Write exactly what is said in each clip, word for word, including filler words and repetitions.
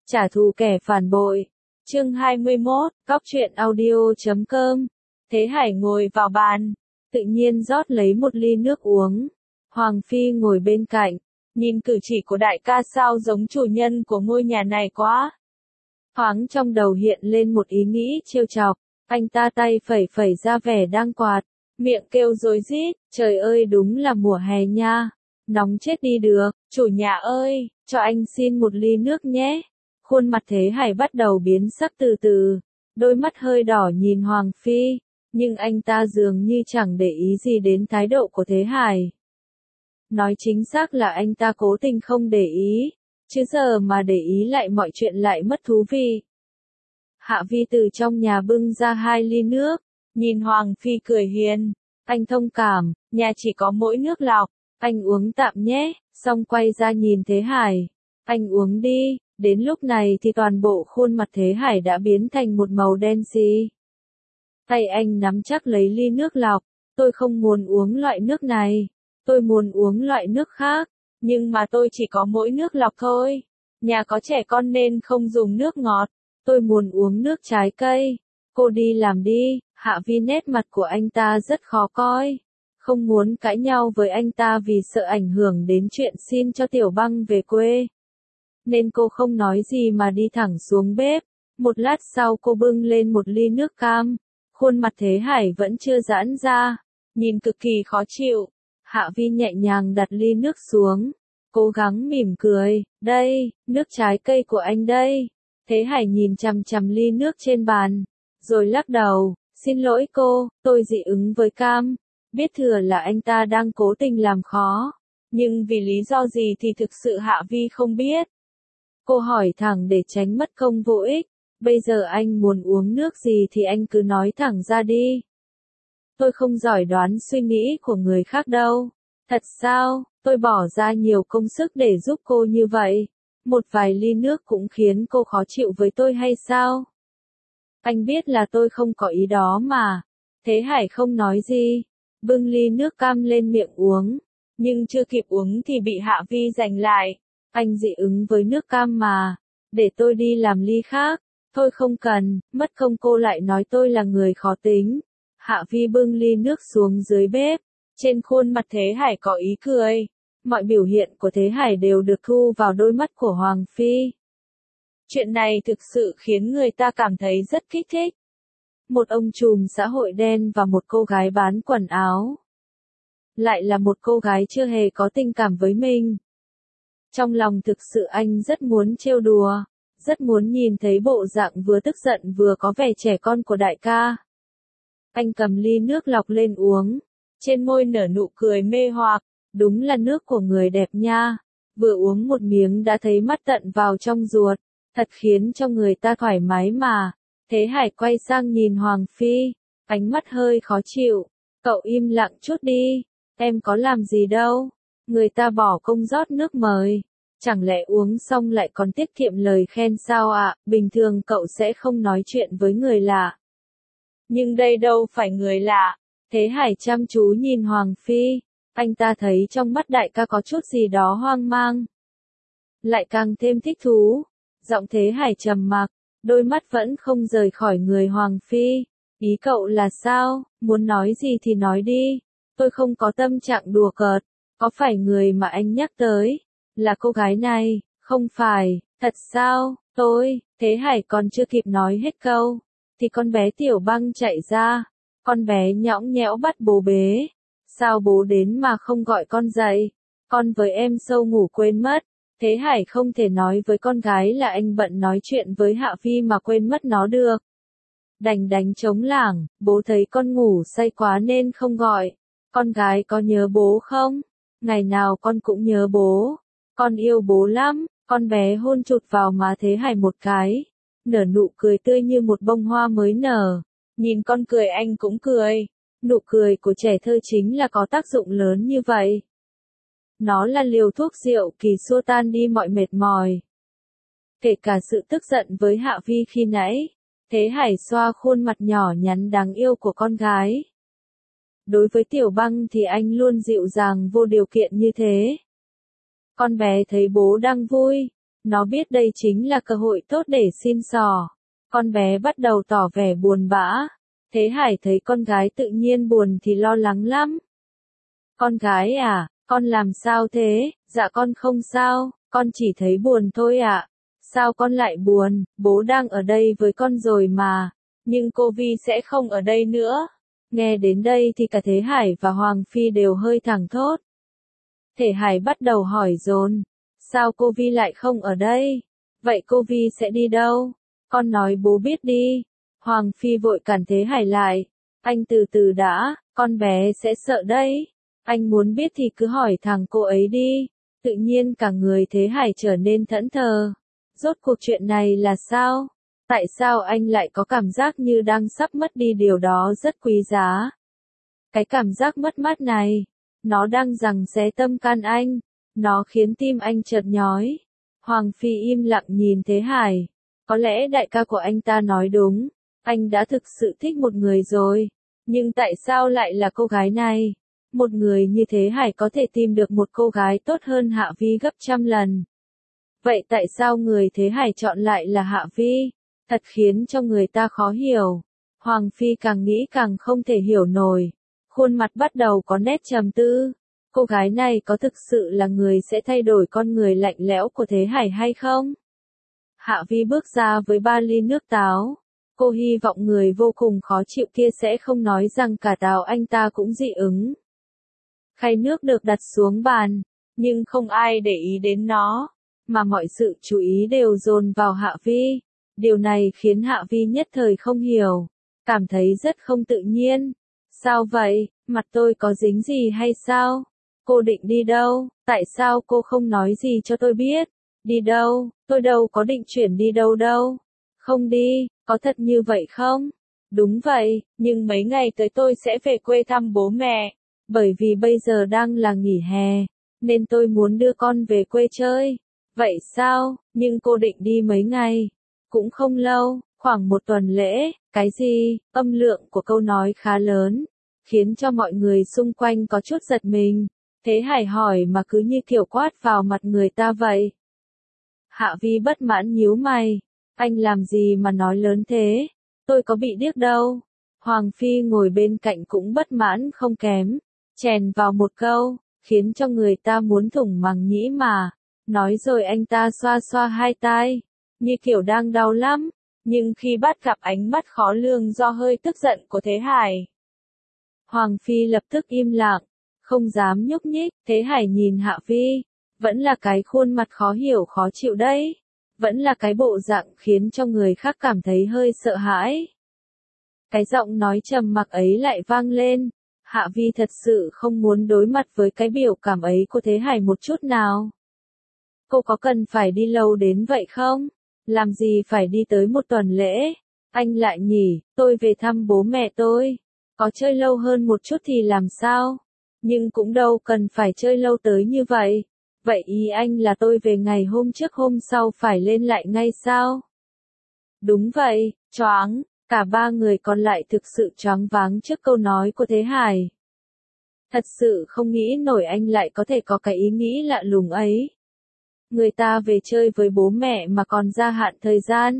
Trả thù kẻ phản bội. Chương hai mươi mốt, Cóc truyện audio chấm com. Thế Hải ngồi vào bàn, tự nhiên rót lấy một ly nước uống. Hoàng Phi ngồi bên cạnh, nhìn cử chỉ của đại ca sao giống chủ nhân của ngôi nhà này quá. Thoáng trong đầu hiện lên một ý nghĩ trêu chọc, anh ta tay phẩy phẩy ra vẻ đang quạt, miệng kêu rối rít, trời ơi đúng là mùa hè nha, nóng chết đi được, chủ nhà ơi, cho anh xin một ly nước nhé. Khuôn mặt Thế Hải bắt đầu biến sắc từ từ, đôi mắt hơi đỏ nhìn Hoàng Phi, nhưng anh ta dường như chẳng để ý gì đến thái độ của Thế Hải. Nói chính xác là anh ta cố tình không để ý, chứ giờ mà để ý lại mọi chuyện lại mất thú vị. Hạ Vi từ trong nhà bưng ra hai ly nước, nhìn Hoàng Phi cười hiền, anh thông cảm, nhà chỉ có mỗi nước lọc, anh uống tạm nhé, xong quay ra nhìn Thế Hải, anh uống đi. Đến lúc này thì toàn bộ khuôn mặt Thế Hải đã biến thành một màu đen xì. Tay anh nắm chắc lấy ly nước lọc, tôi không muốn uống loại nước này, tôi muốn uống loại nước khác, nhưng mà tôi chỉ có mỗi nước lọc thôi. Nhà có trẻ con nên không dùng nước ngọt, tôi muốn uống nước trái cây. Cô đi làm đi. Hạ Vi nét mặt của anh ta rất khó coi, không muốn cãi nhau với anh ta vì sợ ảnh hưởng đến chuyện xin cho Tiểu Băng về quê. Nên cô không nói gì mà đi thẳng xuống bếp. Một lát sau cô bưng lên một ly nước cam. Khuôn mặt Thế Hải vẫn chưa giãn ra, nhìn cực kỳ khó chịu. Hạ Vi nhẹ nhàng đặt ly nước xuống, cố gắng mỉm cười, đây, nước trái cây của anh đây. Thế Hải nhìn chằm chằm ly nước trên bàn, rồi lắc đầu, xin lỗi cô, tôi dị ứng với cam. Biết thừa là anh ta đang cố tình làm khó, nhưng vì lý do gì thì thực sự Hạ Vi không biết. Cô hỏi thẳng để tránh mất công vô ích, bây giờ anh muốn uống nước gì thì anh cứ nói thẳng ra đi. Tôi không giỏi đoán suy nghĩ của người khác đâu. Thật sao, tôi bỏ ra nhiều công sức để giúp cô như vậy, một vài ly nước cũng khiến cô khó chịu với tôi hay sao? Anh biết là tôi không có ý đó mà. Thế Hải không nói gì, bưng ly nước cam lên miệng uống, nhưng chưa kịp uống thì bị Hạ Vi giành lại. Anh dị ứng với nước cam mà, để tôi đi làm ly khác. Thôi không cần, mất công cô lại nói tôi là người khó tính. Hạ Vi bưng ly nước xuống dưới bếp, trên khuôn mặt Thế Hải có ý cười. Mọi biểu hiện của Thế Hải đều được thu vào đôi mắt của Hoàng Phi. Chuyện này thực sự khiến người ta cảm thấy rất kích thích. Một ông trùm xã hội đen và một cô gái bán quần áo. Lại là một cô gái chưa hề có tình cảm với mình. Trong lòng thực sự anh rất muốn trêu đùa, rất muốn nhìn thấy bộ dạng vừa tức giận vừa có vẻ trẻ con của đại ca. Anh cầm ly nước lọc lên uống, trên môi nở nụ cười mê hoặc, đúng là nước của người đẹp nha. Vừa uống một miếng đã thấy mắt tận vào trong ruột, thật khiến cho người ta thoải mái mà. Thế Hải quay sang nhìn Hoàng Phi, ánh mắt hơi khó chịu, cậu im lặng chút đi, em có làm gì đâu. Người ta bỏ công rót nước mời, chẳng lẽ uống xong lại còn tiết kiệm lời khen sao ạ? Bình thường cậu sẽ không nói chuyện với người lạ. Nhưng đây đâu phải người lạ. Thế Hải chăm chú nhìn Hoàng Phi, anh ta thấy trong mắt đại ca có chút gì đó hoang mang, lại càng thêm thích thú. Giọng Thế Hải trầm mặc, đôi mắt vẫn không rời khỏi người Hoàng Phi. Ý cậu là sao? Muốn nói gì thì nói đi, tôi không có tâm trạng đùa cợt. Có phải người mà anh nhắc tới là cô gái này? Không phải, thật sao? Tôi, Thế Hải còn chưa kịp nói hết câu, thì con bé Tiểu Băng chạy ra. Con bé nhõng nhẽo bắt bố bế. Sao bố đến mà không gọi con dậy? Con với em sâu ngủ quên mất. Thế Hải không thể nói với con gái là anh bận nói chuyện với Hạ Vi mà quên mất nó được. Đành đánh trống lảng, bố thấy con ngủ say quá nên không gọi. Con gái có nhớ bố không? Ngày nào con cũng nhớ bố. Con yêu bố lắm. Con bé hôn chụt vào má Thế Hải một cái, nở nụ cười tươi như một bông hoa mới nở. Nhìn con cười anh cũng cười. Nụ cười của trẻ thơ chính là có tác dụng lớn như vậy. Nó là liều thuốc rượu kỳ xua tan đi mọi mệt mỏi. Kể cả sự tức giận với Hạ Vi khi nãy. Thế Hải xoa khuôn mặt nhỏ nhắn đáng yêu của con gái. Đối với Tiểu Băng thì anh luôn dịu dàng vô điều kiện như thế. Con bé thấy bố đang vui, Nó biết đây chính là cơ hội tốt để xin xỏ. Con bé bắt đầu tỏ vẻ buồn bã. Thế Hải thấy con gái tự nhiên buồn thì lo lắng lắm. Con gái à, con làm sao thế? Dạ con không sao, con chỉ thấy buồn thôi ạ. Sao con lại buồn, bố đang ở đây với con rồi mà, nhưng cô Vi sẽ không ở đây nữa. Nghe đến đây thì cả Thế Hải và Hoàng Phi đều hơi thẳng thốt. Thế Hải bắt đầu hỏi dồn, sao cô Vi lại không ở đây? Vậy cô Vi sẽ đi đâu? Con nói bố biết đi. Hoàng Phi vội cản Thế Hải lại. Anh từ từ đã, con bé sẽ sợ đấy. Anh muốn biết thì cứ hỏi thằng cô ấy đi. Tự nhiên cả người Thế Hải trở nên thẫn thờ. Rốt cuộc chuyện này là sao? Tại sao anh lại có cảm giác như đang sắp mất đi điều đó rất quý giá? Cái cảm giác mất mát này, nó đang giằng xé tâm can anh. Nó khiến tim anh chợt nhói. Hoàng Phi im lặng nhìn Thế Hải. Có lẽ đại ca của anh ta nói đúng. Anh đã thực sự thích một người rồi. Nhưng tại sao lại là cô gái này? Một người như Thế Hải có thể tìm được một cô gái tốt hơn Hạ Vi gấp trăm lần. Vậy tại sao người Thế Hải chọn lại là Hạ Vi? Thật khiến cho người ta khó hiểu. Hoàng Phi càng nghĩ càng không thể hiểu nổi. Khuôn mặt bắt đầu có nét trầm tư. Cô gái này có thực sự là người sẽ thay đổi con người lạnh lẽo của Thế Hải hay không? Hạ Vi bước ra với ba ly nước táo. Cô hy vọng người vô cùng khó chịu kia sẽ không nói rằng cả táo anh ta cũng dị ứng. Khay nước được đặt xuống bàn, nhưng không ai để ý đến nó, mà mọi sự chú ý đều dồn vào Hạ Vi. Điều này khiến Hạ Vi nhất thời không hiểu, cảm thấy rất không tự nhiên. Sao vậy, mặt tôi có dính gì hay sao? Cô định đi đâu? Tại sao cô không nói gì cho tôi biết? Đi đâu? Tôi đâu có định chuyển đi đâu đâu. Không đi, có thật như vậy không? Đúng vậy, nhưng mấy ngày tới tôi sẽ về quê thăm bố mẹ. Bởi vì bây giờ đang là nghỉ hè, nên tôi muốn đưa con về quê chơi. Vậy sao? Nhưng cô định đi mấy ngày? Cũng không lâu, khoảng một tuần lễ. Cái gì? Âm lượng của câu nói khá lớn, khiến cho mọi người xung quanh có chút giật mình. Thế Hải hỏi mà cứ như kiểu quát vào mặt người ta vậy. Hạ Vi bất mãn nhíu mày. Anh làm gì mà nói lớn thế? Tôi có bị điếc đâu. Hoàng Phi ngồi bên cạnh cũng bất mãn không kém. Chèn vào một câu, khiến cho người ta muốn thủng màng nhĩ mà. Nói rồi anh ta xoa xoa hai tai, như kiểu đang đau lắm. Nhưng khi bắt gặp ánh mắt khó lường do hơi tức giận của Thế Hải, Hoàng Phi lập tức im lặng, không dám nhúc nhích. Thế Hải nhìn Hạ Vi, vẫn là cái khuôn mặt khó hiểu khó chịu đấy. Vẫn là cái bộ dạng khiến cho người khác cảm thấy hơi sợ hãi. Cái giọng nói trầm mặc ấy lại vang lên. Hạ Vi thật sự không muốn đối mặt với cái biểu cảm ấy của Thế Hải một chút nào. Cô có cần phải đi lâu đến vậy không? Làm gì phải đi tới một tuần lễ? Anh lại nhỉ, tôi về thăm bố mẹ tôi. Có chơi lâu hơn một chút thì làm sao? Nhưng cũng đâu cần phải chơi lâu tới như vậy. Vậy ý anh là tôi về ngày hôm trước hôm sau phải lên lại ngay sao? Đúng vậy, choáng. Cả ba người còn lại thực sự choáng váng trước câu nói của Thế Hải. Thật sự không nghĩ nổi anh lại có thể có cái ý nghĩ lạ lùng ấy. Người ta về chơi với bố mẹ mà còn gia hạn thời gian.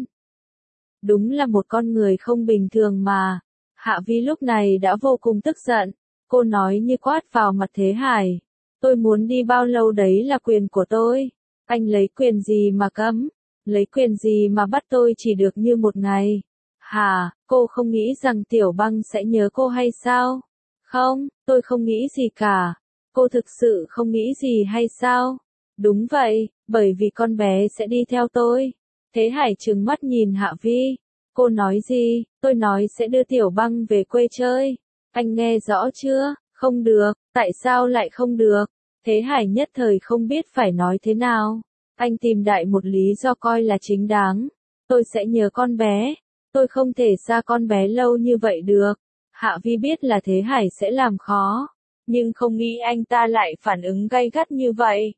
Đúng là một con người không bình thường mà. Hạ Vi lúc này đã vô cùng tức giận. Cô nói như quát vào mặt Thế Hải. Tôi muốn đi bao lâu đấy là quyền của tôi. Anh lấy quyền gì mà cấm? Lấy quyền gì mà bắt tôi chỉ được như một ngày? Hả, cô không nghĩ rằng Tiểu Băng sẽ nhớ cô hay sao? Không, tôi không nghĩ gì cả. Cô thực sự không nghĩ gì hay sao? Đúng vậy, bởi vì con bé sẽ đi theo tôi. Thế Hải trừng mắt nhìn Hạ Vi. Cô nói gì? Tôi nói sẽ đưa Tiểu Băng về quê chơi. Anh nghe rõ chưa? Không được, tại sao lại không được? Thế Hải nhất thời không biết phải nói thế nào. Anh tìm đại một lý do coi là chính đáng. Tôi sẽ nhớ con bé. Tôi không thể xa con bé lâu như vậy được. Hạ Vi biết là Thế Hải sẽ làm khó, nhưng không nghĩ anh ta lại phản ứng gay gắt như vậy.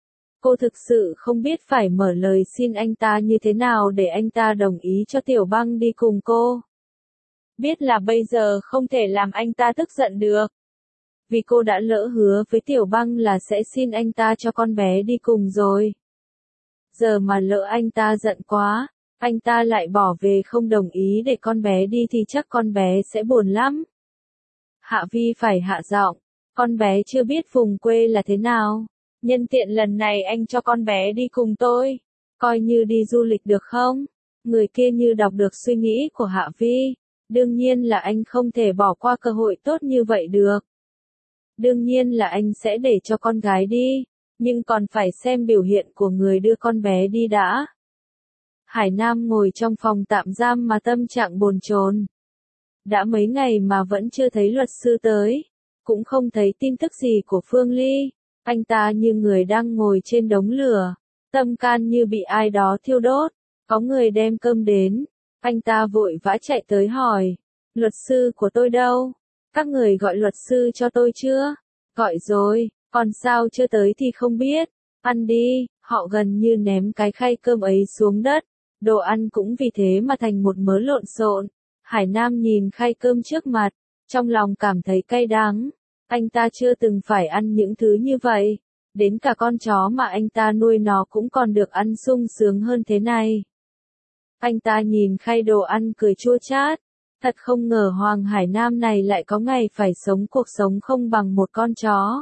Cô thực sự không biết phải mở lời xin anh ta như thế nào để anh ta đồng ý cho Tiểu Băng đi cùng cô. Biết là bây giờ không thể làm anh ta tức giận được. Vì cô đã lỡ hứa với Tiểu Băng là sẽ xin anh ta cho con bé đi cùng rồi. giờ mà lỡ anh ta giận quá, anh ta lại bỏ về không đồng ý để con bé đi thì chắc con bé sẽ buồn lắm. Hạ Vi phải hạ giọng, con bé chưa biết vùng quê là thế nào. Nhân tiện lần này anh cho con bé đi cùng tôi, coi như đi du lịch được không? Người kia như đọc được suy nghĩ của Hạ Vi. Đương nhiên là anh không thể bỏ qua cơ hội tốt như vậy được. Đương nhiên là anh sẽ để cho con gái đi, nhưng còn phải xem biểu hiện của người đưa con bé đi đã. Hải Nam ngồi trong phòng tạm giam mà tâm trạng bồn chồn. Đã mấy ngày mà vẫn chưa thấy luật sư tới, cũng không thấy tin tức gì của Phương Ly. Anh ta như người đang ngồi trên đống lửa, tâm can như bị ai đó thiêu đốt. Có người đem cơm đến, anh ta vội vã chạy tới hỏi, luật sư của tôi đâu? Các người gọi luật sư cho tôi chưa? Gọi rồi, còn sao chưa tới thì không biết. Ăn đi, họ gần như ném cái khay cơm ấy xuống đất. Đồ ăn cũng vì thế mà thành một mớ lộn xộn. Hải Nam nhìn khay cơm trước mặt, trong lòng cảm thấy cay đắng. Anh ta chưa từng phải ăn những thứ như vậy. Đến cả con chó mà anh ta nuôi nó cũng còn được ăn sung sướng hơn thế này. Anh ta nhìn khay đồ ăn cười chua chát. Thật không ngờ Hoàng Hải Nam này lại có ngày phải sống cuộc sống không bằng một con chó.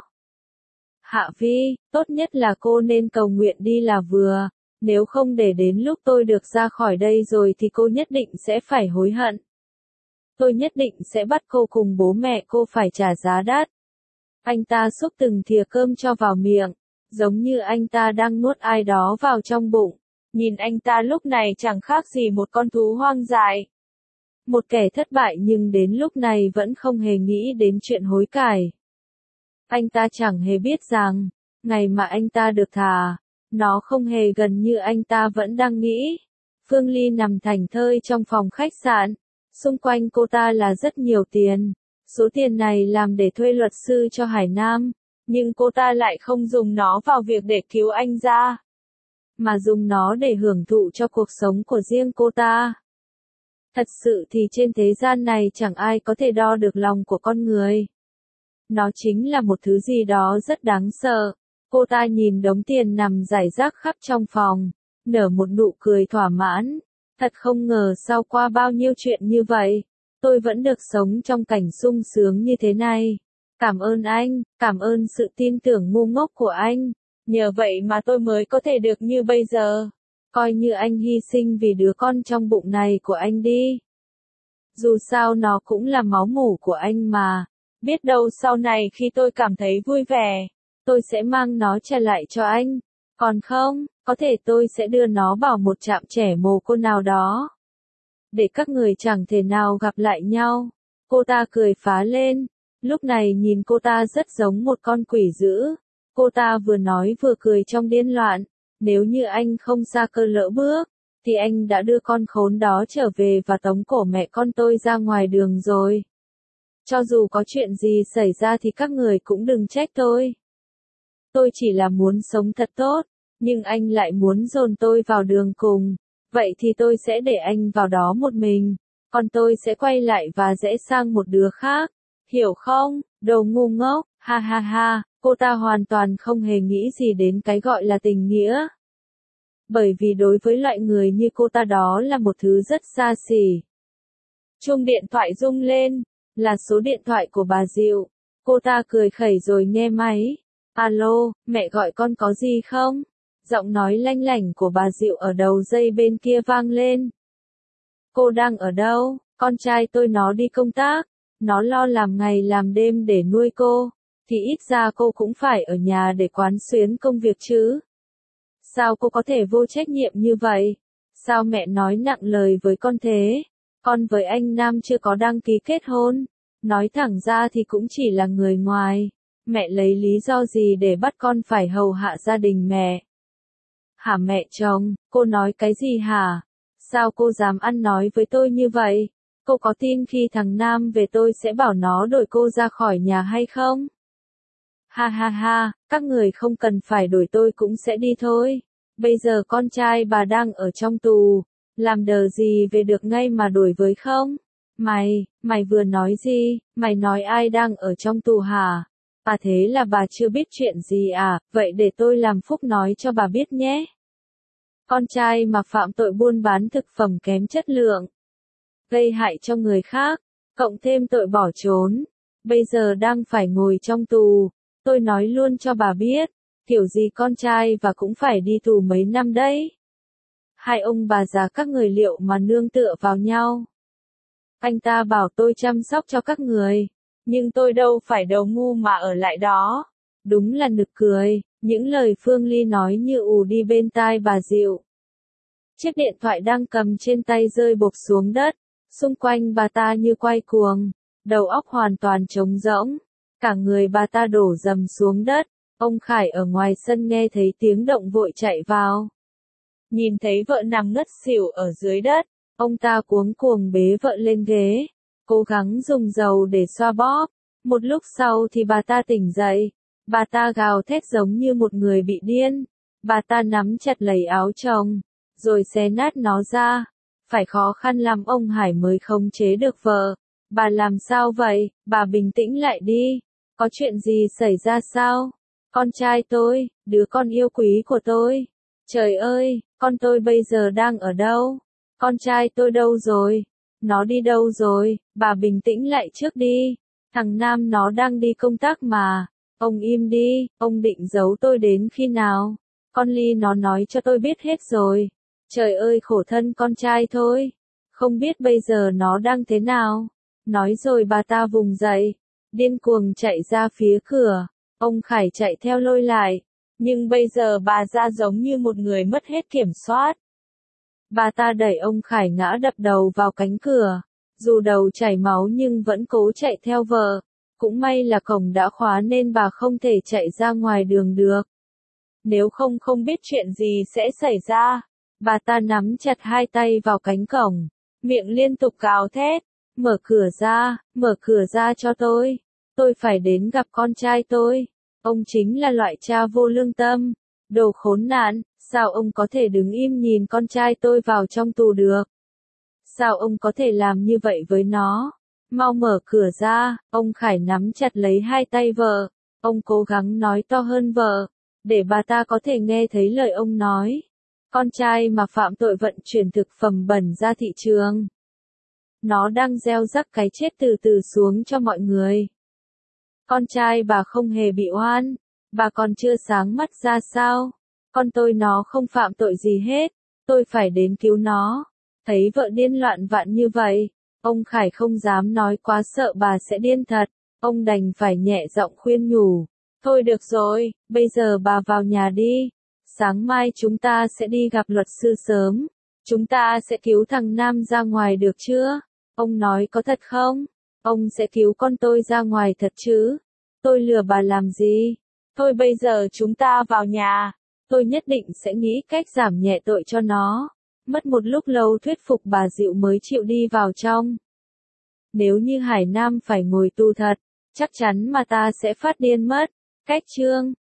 Hạ Vi, tốt nhất là cô nên cầu nguyện đi là vừa. Nếu không để đến lúc tôi được ra khỏi đây rồi thì cô nhất định sẽ phải hối hận. Tôi nhất định sẽ bắt cô cùng bố mẹ cô phải trả giá đắt. Anh ta xúc từng thìa cơm cho vào miệng, giống như anh ta đang nuốt ai đó vào trong bụng. Nhìn anh ta lúc này chẳng khác gì một con thú hoang dại. Một kẻ thất bại nhưng đến lúc này vẫn không hề nghĩ đến chuyện hối cải. Anh ta chẳng hề biết rằng, ngày mà anh ta được thả, nó không hề gần như anh ta vẫn đang nghĩ. Phương Ly nằm thảnh thơi trong phòng khách sạn, xung quanh cô ta là rất nhiều tiền. Số tiền này làm để thuê luật sư cho Hải Nam, nhưng cô ta lại không dùng nó vào việc để cứu anh ra, mà dùng nó để hưởng thụ cho cuộc sống của riêng cô ta. Thật sự thì trên thế gian này chẳng ai có thể đo được lòng của con người. Nó chính là một thứ gì đó rất đáng sợ. Cô ta nhìn đống tiền nằm rải rác khắp trong phòng, nở một nụ cười thỏa mãn. Thật không ngờ sau qua bao nhiêu chuyện như vậy, tôi vẫn được sống trong cảnh sung sướng như thế này. Cảm ơn anh, cảm ơn sự tin tưởng ngu ngốc của anh. Nhờ vậy mà tôi mới có thể được như bây giờ. Coi như anh hy sinh vì đứa con trong bụng này của anh đi. Dù sao nó cũng là máu mủ của anh mà. Biết đâu sau này khi tôi cảm thấy vui vẻ, tôi sẽ mang nó trả lại cho anh. Còn không, có thể tôi sẽ đưa nó vào một trạm trẻ mồ côi nào đó, để các người chẳng thể nào gặp lại nhau. Cô ta cười phá lên. Lúc này nhìn cô ta rất giống một con quỷ dữ. Cô ta vừa nói vừa cười trong điên loạn. Nếu như anh không xa cơ lỡ bước, thì anh đã đưa con khốn đó trở về và tống cổ mẹ con tôi ra ngoài đường rồi. Cho dù có chuyện gì xảy ra thì các người cũng đừng trách tôi. Tôi chỉ là muốn sống thật tốt, nhưng anh lại muốn dồn tôi vào đường cùng. Vậy thì tôi sẽ để anh vào đó một mình, còn tôi sẽ quay lại và rẽ sang một đứa khác. Hiểu không, đồ ngu ngốc, ha ha ha, cô ta hoàn toàn không hề nghĩ gì đến cái gọi là tình nghĩa. Bởi vì đối với loại người như cô ta đó là một thứ rất xa xỉ. Chuông điện thoại rung lên, là số điện thoại của bà Diệu. Cô ta cười khẩy rồi nghe máy. Alo, mẹ gọi con có gì không? Giọng nói lanh lảnh của bà Diệu ở đầu dây bên kia vang lên. Cô đang ở đâu? Con trai tôi nó đi công tác. Nó lo làm ngày làm đêm để nuôi cô. Thì ít ra cô cũng phải ở nhà để quán xuyến công việc chứ. Sao cô có thể vô trách nhiệm như vậy? Sao mẹ nói nặng lời với con thế? Con với anh Nam chưa có đăng ký kết hôn. Nói thẳng ra thì cũng chỉ là người ngoài. Mẹ lấy lý do gì để bắt con phải hầu hạ gia đình mẹ? Hả mẹ chồng, cô nói cái gì hả? Sao cô dám ăn nói với tôi như vậy? Cô có tin khi thằng Nam về tôi sẽ bảo nó đuổi cô ra khỏi nhà hay không? Ha ha ha, các người không cần phải đuổi tôi cũng sẽ đi thôi. Bây giờ con trai bà đang ở trong tù, làm đờ gì về được ngay mà đuổi với không? Mày, mày vừa nói gì? Mày nói ai đang ở trong tù hả? À thế là bà chưa biết chuyện gì à? Vậy để tôi làm phúc nói cho bà biết nhé. Con trai mà phạm tội buôn bán thực phẩm kém chất lượng, gây hại cho người khác, cộng thêm tội bỏ trốn, bây giờ đang phải ngồi trong tù. Tôi nói luôn cho bà biết, kiểu gì con trai và cũng phải đi tù mấy năm đấy. Hai ông bà già các người liệu mà nương tựa vào nhau. Anh ta bảo tôi chăm sóc cho các người, nhưng tôi đâu phải đầu ngu mà ở lại đó. Đúng là nực cười, những lời Phương Ly nói như ù đi bên tai bà Diệu. Chiếc điện thoại đang cầm trên tay rơi bộp xuống đất, xung quanh bà ta như quay cuồng, đầu óc hoàn toàn trống rỗng, cả người bà ta đổ dầm xuống đất. Ông Khải ở ngoài sân nghe thấy tiếng động vội chạy vào. Nhìn thấy vợ nằm ngất xỉu ở dưới đất, ông ta cuống cuồng bế vợ lên ghế, cố gắng dùng dầu để xoa bóp. Một lúc sau thì bà ta tỉnh dậy, bà ta gào thét giống như một người bị điên. Bà ta nắm chặt lấy áo chồng, rồi xé nát nó ra. Phải khó khăn lắm ông Hải mới khống chế được vợ. Bà làm sao vậy? Bà bình tĩnh lại đi. Có chuyện gì xảy ra sao? Con trai tôi, đứa con yêu quý của tôi. Trời ơi, con tôi bây giờ đang ở đâu? Con trai tôi đâu rồi? Nó đi đâu rồi? Bà bình tĩnh lại trước đi. Thằng Nam nó đang đi công tác mà. Ông im đi, ông định giấu tôi đến khi nào? Con Ly nó nói cho tôi biết hết rồi. Trời ơi khổ thân con trai thôi. Không biết bây giờ nó đang thế nào? Nói rồi bà ta vùng dậy, điên cuồng chạy ra phía cửa. Ông Khải chạy theo lôi lại. Nhưng bây giờ bà ra giống như một người mất hết kiểm soát. Bà ta đẩy ông Khải ngã đập đầu vào cánh cửa. Dù đầu chảy máu nhưng vẫn cố chạy theo vợ. Cũng may là cổng đã khóa nên bà không thể chạy ra ngoài đường được. Nếu không không biết chuyện gì sẽ xảy ra. Bà ta nắm chặt hai tay vào cánh cổng, miệng liên tục gào thét. Mở cửa ra, mở cửa ra cho tôi. Tôi phải đến gặp con trai tôi. Ông chính là loại cha vô lương tâm. Đồ khốn nạn, sao ông có thể đứng im nhìn con trai tôi vào trong tù được? Sao ông có thể làm như vậy với nó? Mau mở cửa ra, ông Khải nắm chặt lấy hai tay vợ. Ông cố gắng nói to hơn vợ, để bà ta có thể nghe thấy lời ông nói. Con trai mà phạm tội vận chuyển thực phẩm bẩn ra thị trường. Nó đang gieo rắc cái chết từ từ xuống cho mọi người. Con trai bà không hề bị oan, bà còn chưa sáng mắt ra sao? Con tôi nó không phạm tội gì hết, tôi phải đến cứu nó. Thấy vợ điên loạn vạn như vậy, ông Khải không dám nói quá sợ bà sẽ điên thật, ông đành phải nhẹ giọng khuyên nhủ. Thôi được rồi, bây giờ bà vào nhà đi. Sáng mai chúng ta sẽ đi gặp luật sư sớm. Chúng ta sẽ cứu thằng Nam ra ngoài được chưa? Ông nói có thật không? Ông sẽ cứu con tôi ra ngoài thật chứ? Tôi lừa bà làm gì? Thôi bây giờ chúng ta vào nhà. Tôi nhất định sẽ nghĩ cách giảm nhẹ tội cho nó. Mất một lúc lâu thuyết phục bà Diệu mới chịu đi vào trong. Nếu như Hải Nam phải ngồi tù thật, chắc chắn mà ta sẽ phát điên mất. Cách chương